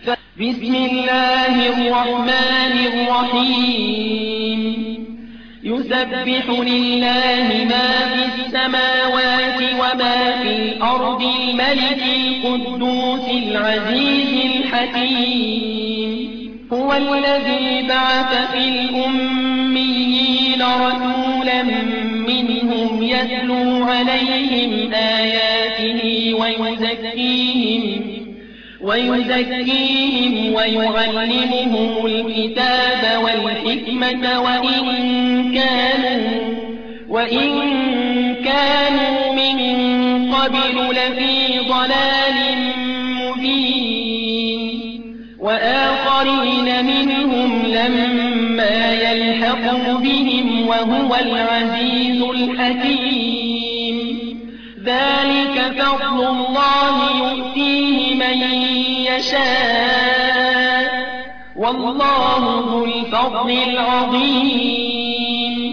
بسم الله الرحمن الرحيم يسبح لله ما في السماوات وما في الأرض الملك القدوس العزيز الحكيم هو الذي بعث في الأميين رسولا منهم يتلو عليهم آياته ويزكيهم ويعلمهم الكتاب والحكمة وإن كانوا من قبل لفي ضلال مبين وآخرين منهم لما يلحقوا بهم وهو العزيز الحكيم ذلك فضل الله يؤتيه من يشاء والله ذو الفضل العظيم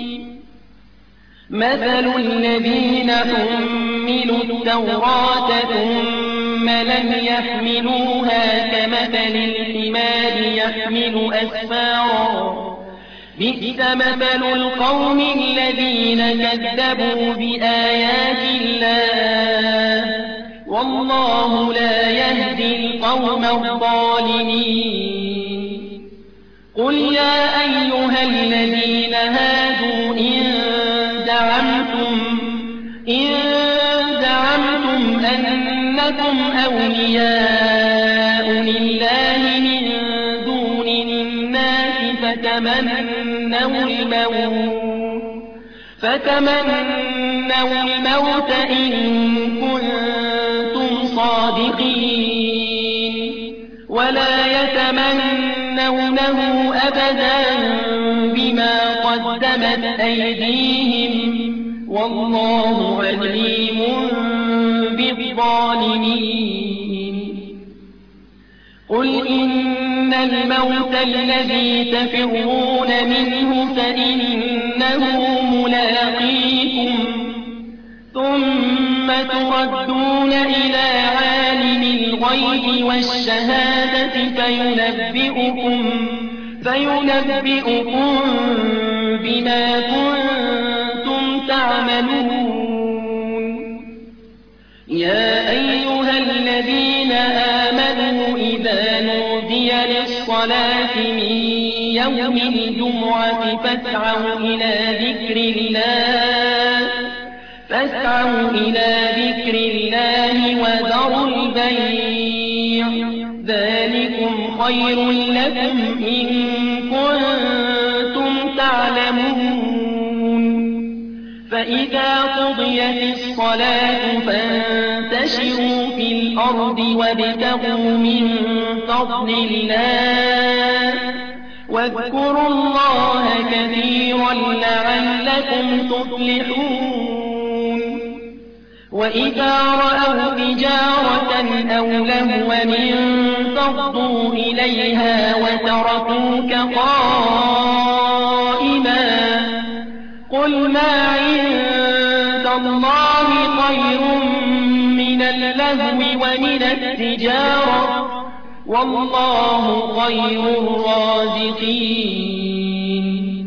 مثل الذين حملوا التوراة ثم لم يحملوها كمثل الحمار يحمل أسفارا بئس مثل القوم الذين كذبوا بآيات الله والله لا يهدي القوم الظالمين قل يا أيها الذين هادوا إن زعمتم أنكم أولياء لله من دون الناس فتمنوا الموت إن كنتم صادقين ولا يتمنونه أبدا بما قدمت أيديهم والله عليم بالظالمين قل إن الموت الذي تفرون منه فإنه ملاقيكم ثم تردون إلى عالم الغيب والشهادة فينبئكم بما كنتم تعملون يا أيها الذين آمنوا إذا نودي للصلاة من يوم الجمعة فاسعوا إلى ذكر الله وذروا البيع ذلكم خير لكم إن كنتم تعلمون فإذا قضيت الصلاة فانتشروا في الأرض وابتغوا من فضل الله واذكروا الله كثيرا لعلكم تفلحون وإذا رأوا تجارة أو لهوا انفضوا إليها وتركوك قائما قل ما عند الله خير من اللهو ومن التجارة والله خير الرازقين